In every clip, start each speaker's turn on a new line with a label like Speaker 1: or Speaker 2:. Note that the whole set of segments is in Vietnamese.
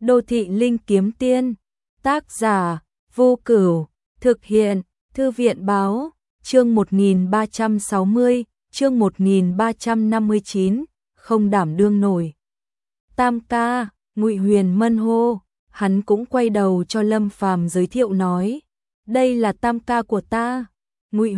Speaker 1: Đô thị linh kiếm tiên, tác giả Vô Cửu, thực hiện Thư viện báo, chương 1360, chương 1359, không đảm đương nổi. Tam ca, Ngụy Huyền Mân hô, hắn cũng quay đầu cho Lâm Phàm giới thiệu nói, đây là tam ca của ta, Ngụy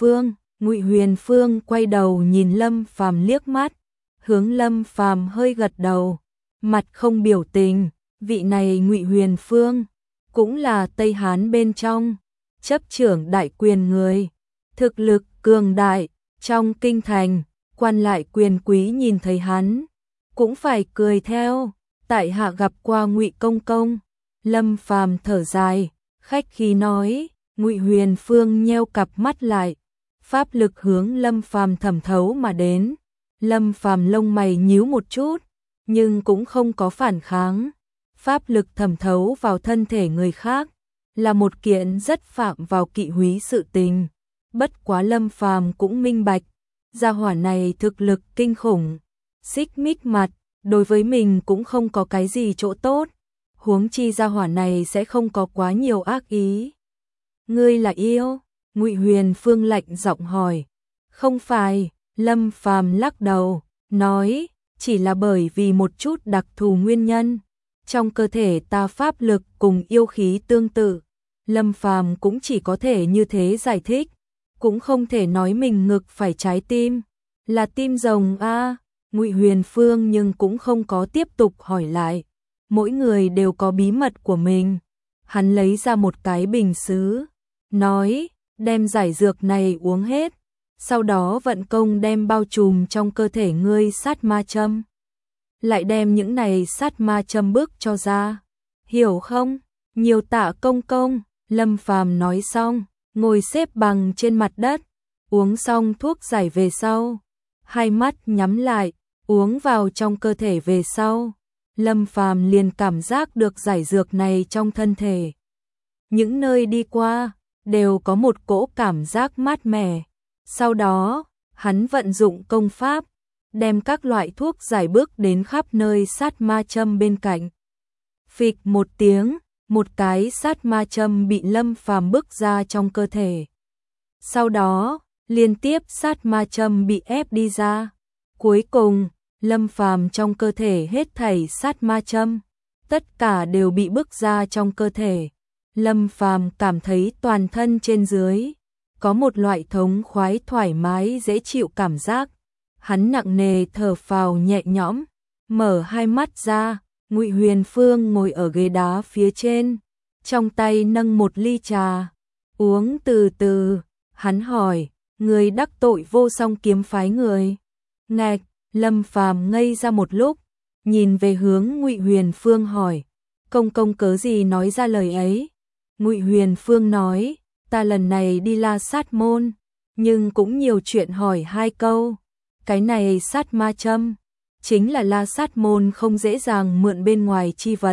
Speaker 1: Huyền Phương quay đầu nhìn Lâm Phàm liếc mắt, hướng Lâm Phàm hơi gật đầu, mặt không biểu tình, vị này Ngụy Huyền Phương cũng là Tây Hán bên trong chấp trưởng đại quyền người, thực lực cường đại, trong kinh thành, quan lại quyền quý nhìn thấy hắn cũng phải cười theo, tại hạ gặp qua Ngụy công công. Lâm Phàm thở dài, khách khí nói, Ngụy Huyền Phương nheo cặp mắt lại, pháp lực hướng Lâm Phàm thẩm thấu mà đến. Lâm Phàm lông mày nhíu một chút, nhưng cũng không có phản kháng. Pháp lực thẩm thấu vào thân thể người khác là một kiện rất phạm vào kỵ húy sự tình. Bất quá Lâm Phàm cũng minh bạch, gia hỏa này thực lực kinh khủng, xích mích mặt, đối với mình cũng không có cái gì chỗ tốt, huống chi gia hỏa này sẽ không có quá nhiều ác ý. Ngươi là yêu? Ngụy Huyền Phương lạnh giọng hỏi. Không phải, Lâm Phàm lắc đầu, nói, chỉ là bởi vì một chút đặc thù nguyên nhân. Trong cơ thể ta pháp lực cùng yêu khí tương tự, Lâm Phàm cũng chỉ có thể như thế giải thích, cũng không thể nói mình ngực phải trái tim, là tim rồng a. Ngụy Huyền Phương nhưng cũng không có tiếp tục hỏi lại, mỗi người đều có bí mật của mình. Hắn lấy ra một cái bình sứ, nói, đem giải dược này uống hết, sau đó vận công đem bao trùm trong cơ thể ngươi sát ma châm. Lại đem những này sát ma châm bước cho ra, hiểu không? Nhiều tạ công công. Lâm Phàm nói xong, ngồi xếp bằng trên mặt đất, uống xong thuốc giải về sau, hai mắt nhắm lại, uống vào trong cơ thể về sau, Lâm Phàm liền cảm giác được giải dược này trong thân thể. Những nơi đi qua, đều có một cỗ cảm giác mát mẻ. Sau đó, hắn vận dụng công pháp, đem các loại thuốc giải bước đến khắp nơi sát ma châm bên cạnh. Phịch một tiếng, một cái sát ma châm bị Lâm Phàm bước ra trong cơ thể. Sau đó, liên tiếp sát ma châm bị ép đi ra. Cuối cùng, Lâm Phàm trong cơ thể hết thảy sát ma châm, tất cả đều bị bước ra trong cơ thể. Lâm Phàm cảm thấy toàn thân trên dưới có một loại thống khoái thoải mái dễ chịu cảm giác. Hắn nặng nề thở phào nhẹ nhõm, mở hai mắt ra. Ngụy Huyền Phương ngồi ở ghế đá phía trên, trong tay nâng một ly trà, uống từ từ. Hắn hỏi, người đắc tội Vô Song kiếm phái người? Ngạch. Lâm Phàm ngây ra một lúc, nhìn về hướng Ngụy Huyền Phương hỏi, công công cớ gì nói ra lời ấy? Ngụy Huyền Phương nói, ta lần này đi La Sát môn, nhưng cũng nhiều chuyện hỏi hai câu. Cái này sát ma châm, chính là La Sát môn không dễ dàng mượn bên ngoài chi vật.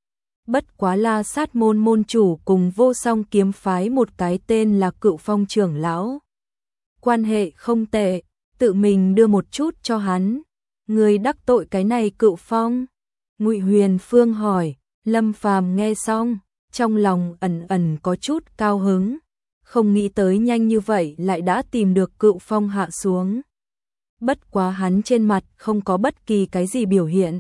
Speaker 1: Bất quá La Sát môn môn chủ cùng Vô Song kiếm phái một cái tên là Cựu Phong trưởng lão, quan hệ không tệ, tự mình đưa một chút cho hắn. Người đắc tội cái này Cựu Phong? Ngụy Huyền Phương hỏi. Lâm Phàm nghe xong, trong lòng ẩn ẩn có chút cao hứng, không nghĩ tới nhanh như vậy lại đã tìm được Cựu Phong hạ xuống. Bất quá hắn trên mặt không có bất kỳ cái gì biểu hiện.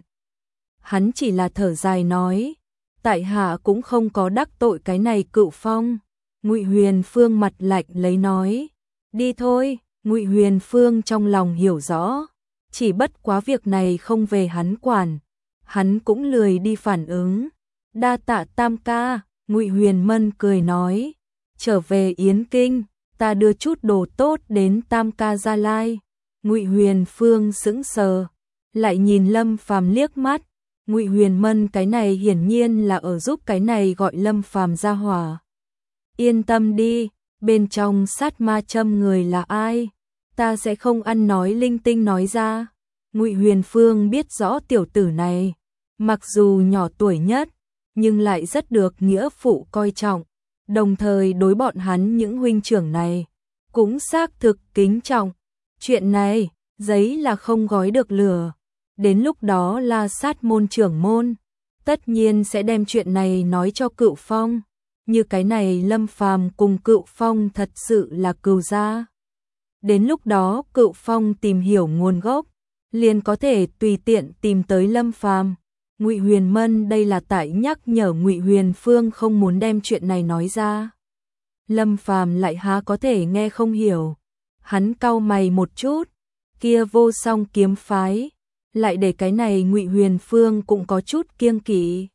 Speaker 1: Hắn chỉ là thở dài nói, tại hạ cũng không có đắc tội cái này Cựu Phong. Ngụy Huyền Phương mặt lạnh lấy nói, đi thôi. Ngụy Huyền Phương trong lòng hiểu rõ, chỉ bất quá việc này không về hắn quản, hắn cũng lười đi phản ứng. Đa tạ tam ca. Ngụy Huyền Mân cười nói, trở về Yến Kinh, ta đưa chút đồ tốt đến tam ca Gia Lai. Ngụy Huyền Phương sững sờ, lại nhìn Lâm Phàm liếc mắt. Ngụy Huyền Mân cái này hiển nhiên là ở giúp cái này gọi Lâm Phàm ra hỏa. Yên tâm đi, bên trong sát ma châm người là ai, ta sẽ không ăn nói linh tinh nói ra. Ngụy Huyền Phương biết rõ tiểu tử này, mặc dù nhỏ tuổi nhất, nhưng lại rất được nghĩa phụ coi trọng, đồng thời đối bọn hắn những huynh trưởng này cũng xác thực kính trọng. Chuyện này, giấy là không gói được lửa. Đến lúc đó La Sát môn trưởng môn tất nhiên sẽ đem chuyện này nói cho Cựu Phong. Như cái này Lâm Phàm cùng Cựu Phong thật sự là cừu gia. Đến lúc đó Cựu Phong tìm hiểu nguồn gốc, liền có thể tùy tiện tìm tới Lâm Phàm. Ngụy Huyền Mân đây là tại nhắc nhở Ngụy Huyền Phương không muốn đem chuyện này nói ra. Lâm Phàm lại há có thể nghe không hiểu. Hắn cau mày một chút, kia Vô Song kiếm phái, lại để cái này Ngụy Huyền Phương cũng có chút kiêng kỵ.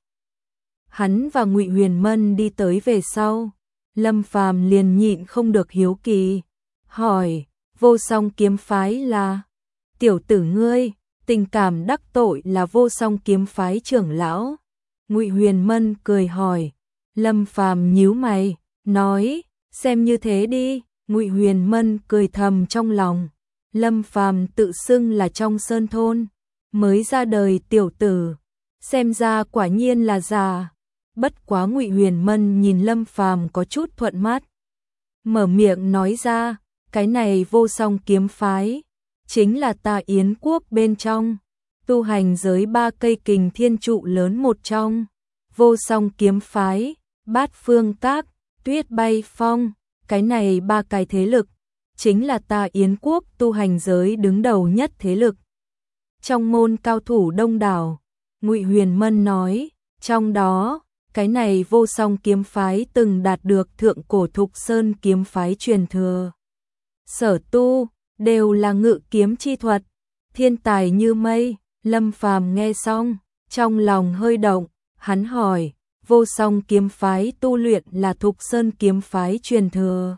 Speaker 1: Hắn và Ngụy Huyền Mân đi tới về sau, Lâm Phàm liền nhịn không được hiếu kỳ, hỏi: Vô Song kiếm phái là? Tiểu tử ngươi, tình cảm đắc tội là Vô Song kiếm phái trưởng lão? Ngụy Huyền Mân cười hỏi. Lâm Phàm nhíu mày, nói: xem như thế đi. Ngụy Huyền Mân cười thầm trong lòng. Lâm Phàm tự xưng là trong sơn thôn mới ra đời tiểu tử, xem ra quả nhiên là già. Bất quá Ngụy Huyền Mân nhìn Lâm Phàm có chút thuận mắt, mở miệng nói ra: cái này Vô Song kiếm phái chính là ta Yến quốc bên trong tu hành giới 3 cây kình thiên trụ lớn một trong. Vô Song kiếm phái, Bát Phương Các, Tuyết Bay Phong, cái này 3 cái thế lực chính là ta Yến quốc tu hành giới đứng đầu nhất thế lực. Trong môn cao thủ đông đảo, Ngụy Huyền Mân nói, trong đó, cái này Vô Song kiếm phái từng đạt được thượng cổ Thục Sơn kiếm phái truyền thừa. Sở tu, đều là ngự kiếm chi thuật, thiên tài như mây. Lâm Phàm nghe xong, trong lòng hơi động, hắn hỏi, Vô Song kiếm phái tu luyện là Thục Sơn kiếm phái truyền thừa?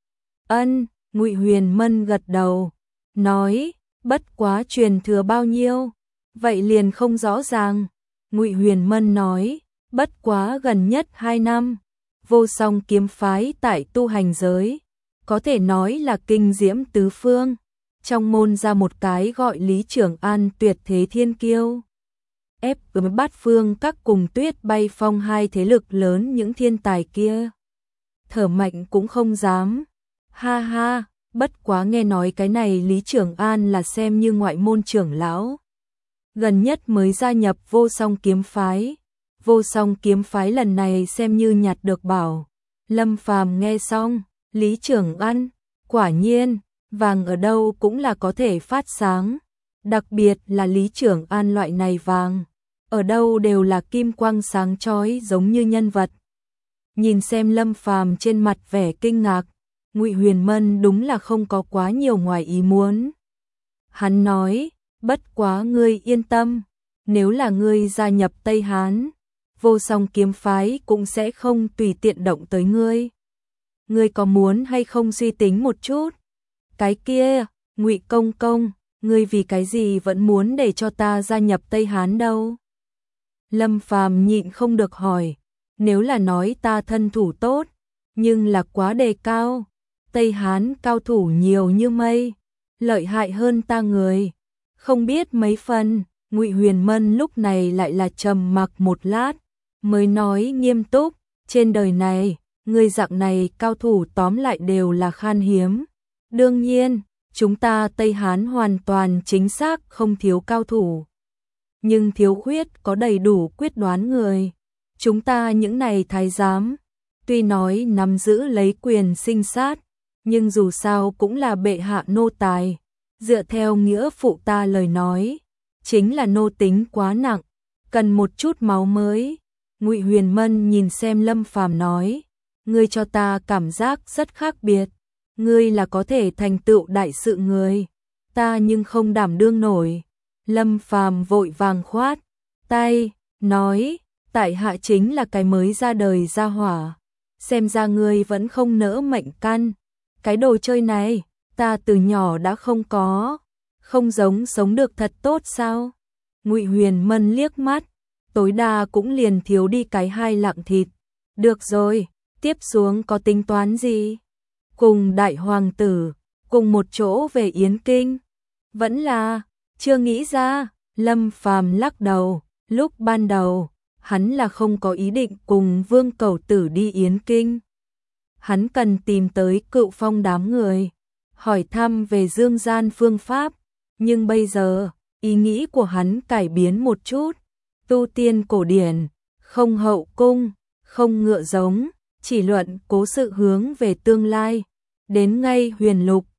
Speaker 1: Ân, Ngụy Huyền Mân gật đầu, nói, bất quá truyền thừa bao nhiêu, vậy liền không rõ ràng. Ngụy Huyền Mân nói, bất quá gần nhất 2 năm, Vô Song kiếm phái tại tu hành giới, có thể nói là kinh diễm tứ phương. Trong môn ra một cái gọi Lý Trường An tuyệt thế thiên kiêu, ép với Bát Phương Các cùng Tuyết Bay Phong 2 thế lực lớn những thiên tài kia, thở mạnh cũng không dám. Ha ha, bất quá nghe nói cái này Lý Trường An là xem như ngoại môn trưởng lão, gần nhất mới gia nhập Vô Song kiếm phái. Vô Song kiếm phái lần này xem như nhặt được bảo. Lâm Phàm nghe xong, Lý Trường An, quả nhiên, vàng ở đâu cũng là có thể phát sáng, đặc biệt là Lý Trường An loại này vàng, ở đâu đều là kim quang sáng chói giống như nhân vật. Nhìn xem Lâm Phàm trên mặt vẻ kinh ngạc, Ngụy Huyền Mân đúng là không có quá nhiều ngoài ý muốn. Hắn nói, bất quá ngươi yên tâm, nếu là ngươi gia nhập Tây Hán, Vô Song kiếm phái cũng sẽ không tùy tiện động tới ngươi. Ngươi có muốn hay không suy tính một chút? Cái kia, Ngụy công công, ngươi vì cái gì vẫn muốn để cho ta gia nhập Tây Hán đâu? Lâm Phàm nhịn không được hỏi, nếu là nói ta thân thủ tốt, nhưng là quá đề cao, Tây Hán cao thủ nhiều như mây, lợi hại hơn ta người, không biết mấy phần. Ngụy Huyền Mân lúc này lại là trầm mặc một lát, mới nói nghiêm túc, trên đời này, người dạng này cao thủ tóm lại đều là khan hiếm. Đương nhiên, chúng ta Tây Hán hoàn toàn chính xác không thiếu cao thủ, nhưng thiếu khuyết có đầy đủ quyết đoán người. Chúng ta những này thái giám, tuy nói nắm giữ lấy quyền sinh sát, nhưng dù sao cũng là bệ hạ nô tài. Dựa theo nghĩa phụ ta lời nói, chính là nô tính quá nặng, cần một chút máu mới. Ngụy Huyền Mân nhìn xem Lâm Phàm nói, ngươi cho ta cảm giác rất khác biệt, ngươi là có thể thành tựu đại sự người, ta nhưng không đảm đương nổi. Lâm Phàm vội vàng khoát tay, nói, tại hạ chính là cái mới ra đời gia hỏa, xem ra ngươi vẫn không nỡ mệnh căn, cái đồ chơi này, ta từ nhỏ đã không có, không giống sống được thật tốt sao? Ngụy Huyền Mân liếc mắt, tối đa cũng liền thiếu đi cái 2 lạng thịt. Được rồi, tiếp xuống có tính toán gì? Cùng đại hoàng tử, cùng một chỗ về Yến Kinh? Vẫn là, chưa nghĩ ra. Lâm Phàm lắc đầu, lúc ban đầu, hắn là không có ý định cùng Vương Cẩu Tử đi Yến Kinh. Hắn cần tìm tới Cựu Phong đám người, hỏi thăm về dương gian phương pháp, nhưng bây giờ, ý nghĩ của hắn cải biến một chút, tu tiên cổ điển, không hậu cung, không ngựa giống, chỉ luận cố sự hướng về tương lai. Đến ngay huyền lục,